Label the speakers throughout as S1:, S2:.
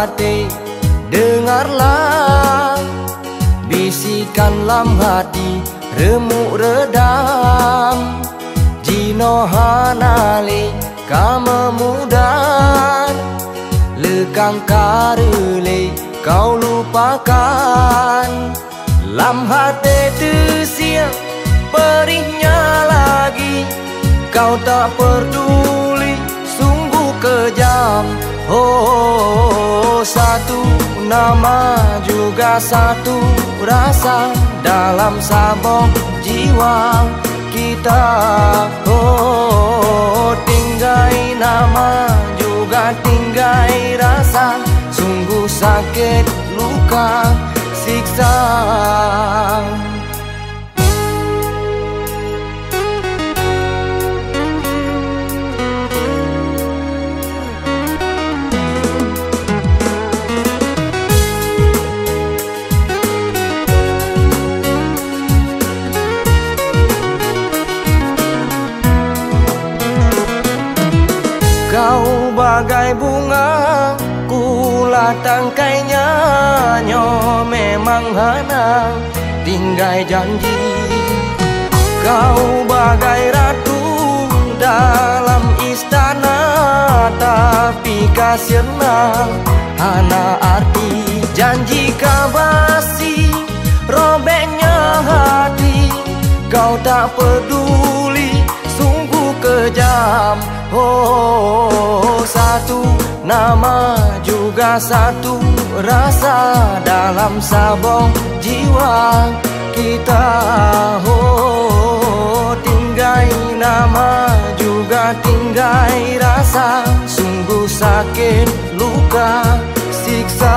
S1: hati, dengarlah bisikan lam hati remuk redam. Jino hanale kamemudan, lekang karele kau lupakan. Lam hati tersiap perihnya lagi, kau tak peduli, sungguh kejam. Oh, satu nama juga satu rasa dalam sabuk jiwa kita. Oh, tinggai nama juga tinggai rasa, sungguh sakit luka siksa. Kau bagai bunga, kulah tangkainya, nyo memang hana tinggai janji. Kau bagai ratu dalam istana, tapi kasirna hana arti. Janji kau basi, robeknya hati, kau tak peduli, sungguh kejam. Oh, satu nama juga satu rasa dalam sabuk jiwa kita. Oh, tinggai nama juga tinggai rasa, sungguh sakit luka siksa.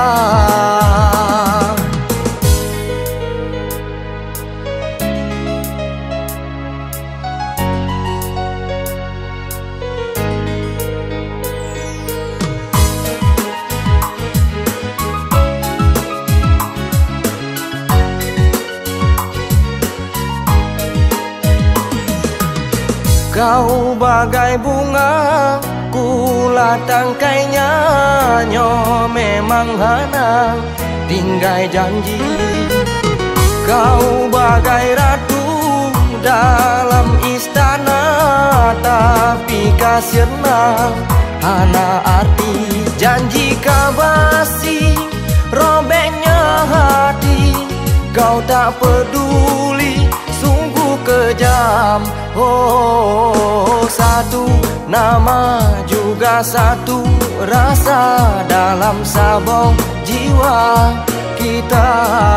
S1: Kau bagai bunga, kulah tangkainya, nyo memang hana tinggai janji. Kau bagai ratu dalam istana, tapi kasirna hana arti. Janji kau basi, robeknya hati, kau tak peduli, sungguh kejam. Oh, satu nama juga satu rasa dalam sabuk jiwa kita.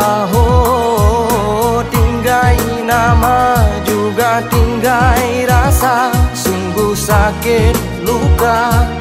S1: Oh, tinggai nama juga tinggai rasa, sungguh sakit luka